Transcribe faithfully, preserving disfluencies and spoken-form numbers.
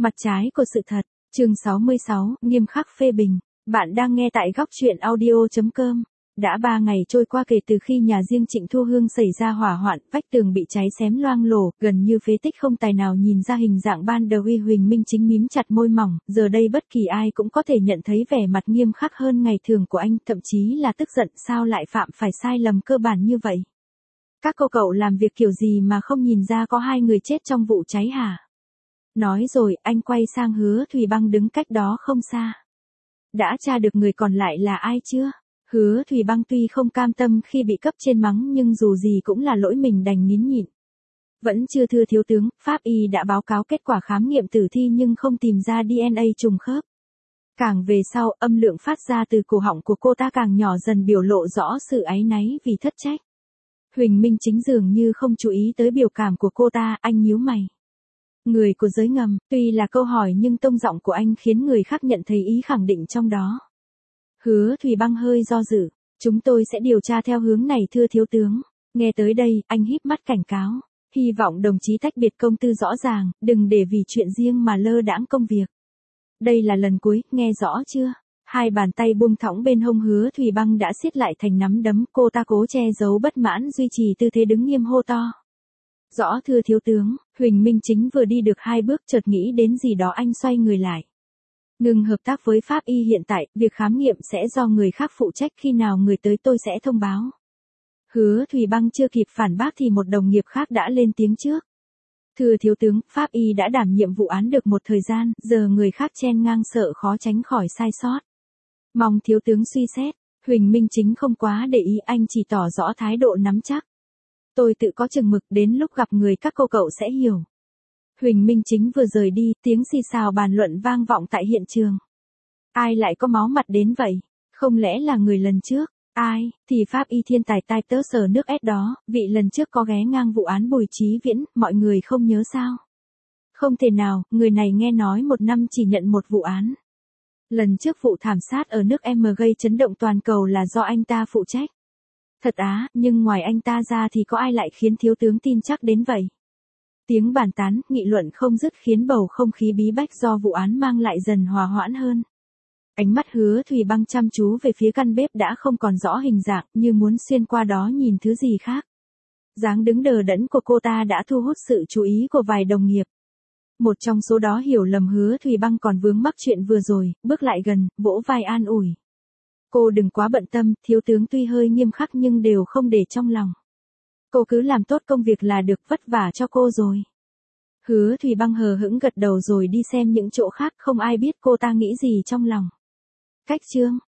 Mặt trái của sự thật, chương sáu mươi sáu, nghiêm khắc phê bình. Bạn đang nghe tại góc truyện audio chấm com. Đã ba ngày trôi qua kể từ khi nhà riêng Trịnh Thu Hương xảy ra hỏa hoạn, vách tường bị cháy xém loang lổ, gần như phế tích không tài nào nhìn ra hình dạng ban đầu. Uy Huỳnh Minh Chính mím chặt môi mỏng, giờ đây bất kỳ ai cũng có thể nhận thấy vẻ mặt nghiêm khắc hơn ngày thường của anh, thậm chí là tức giận sao lại phạm phải sai lầm cơ bản như vậy. Các cô cậu làm việc kiểu gì mà không nhìn ra có hai người chết trong vụ cháy hả? Nói rồi, anh quay sang Hứa Thùy Băng đứng cách đó không xa. Đã tra được người còn lại là ai chưa? Hứa Thùy Băng tuy không cam tâm khi bị cấp trên mắng nhưng dù gì cũng là lỗi mình đành nín nhịn. Vẫn chưa thưa thiếu tướng, pháp y đã báo cáo kết quả khám nghiệm tử thi nhưng không tìm ra đê en a trùng khớp. Càng về sau, âm lượng phát ra từ cổ họng của cô ta càng nhỏ dần biểu lộ rõ sự áy náy vì thất trách. Huỳnh Minh Chính dường như không chú ý tới biểu cảm của cô ta, anh nhíu mày. Người của giới ngầm, tuy là câu hỏi nhưng tông giọng của anh khiến người khác nhận thấy ý khẳng định trong đó. Hứa Thùy Băng hơi do dự, chúng tôi sẽ điều tra theo hướng này thưa thiếu tướng. Nghe tới đây, anh híp mắt cảnh cáo. Hy vọng đồng chí tách biệt công tư rõ ràng, đừng để vì chuyện riêng mà lơ đãng công việc. Đây là lần cuối, nghe rõ chưa? Hai bàn tay buông thõng bên hông Hứa Thùy Băng đã siết lại thành nắm đấm, cô ta cố che giấu bất mãn duy trì tư thế đứng nghiêm hô to. Rõ thưa thiếu tướng, Huỳnh Minh Chính vừa đi được hai bước chợt nghĩ đến gì đó anh xoay người lại. Ngừng hợp tác với pháp y hiện tại, việc khám nghiệm sẽ do người khác phụ trách, khi nào người tới tôi sẽ thông báo. Hứa Thùy Băng chưa kịp phản bác thì một đồng nghiệp khác đã lên tiếng trước. Thưa thiếu tướng, pháp y đã đảm nhiệm vụ án được một thời gian, giờ người khác chen ngang sợ khó tránh khỏi sai sót. Mong thiếu tướng suy xét. Huỳnh Minh Chính không quá để ý, anh chỉ tỏ rõ thái độ nắm chắc. Tôi tự có chừng mực, đến lúc gặp người các cô cậu sẽ hiểu. Huỳnh Minh Chính vừa rời đi, tiếng xì xào bàn luận vang vọng tại hiện trường. Ai lại có máu mặt đến vậy? Không lẽ là người lần trước? Ai? Thì pháp y thiên tài tai tớ sờ nước ép đó, vị lần trước có ghé ngang vụ án Bùi Chí Viễn, mọi người không nhớ sao? Không thể nào, người này nghe nói một năm chỉ nhận một vụ án. Lần trước vụ thảm sát ở nước M gây chấn động toàn cầu là do anh ta phụ trách. Thật á, nhưng ngoài anh ta ra thì có ai lại khiến thiếu tướng tin chắc đến vậy? Tiếng bàn tán, nghị luận không dứt khiến bầu không khí bí bách do vụ án mang lại dần hòa hoãn hơn. Ánh mắt Hứa Thùy Băng chăm chú về phía căn bếp đã không còn rõ hình dạng, như muốn xuyên qua đó nhìn thứ gì khác. Dáng đứng đờ đẫn của cô ta đã thu hút sự chú ý của vài đồng nghiệp. Một trong số đó hiểu lầm Hứa Thùy Băng còn vướng mắc chuyện vừa rồi, bước lại gần, vỗ vai an ủi. Cô đừng quá bận tâm, thiếu tướng tuy hơi nghiêm khắc nhưng đều không để trong lòng. Cô cứ làm tốt công việc là được, vất vả cho cô rồi. Hứa Thùy Băng hờ hững gật đầu rồi đi xem những chỗ khác, không ai biết cô ta nghĩ gì trong lòng. Cách chương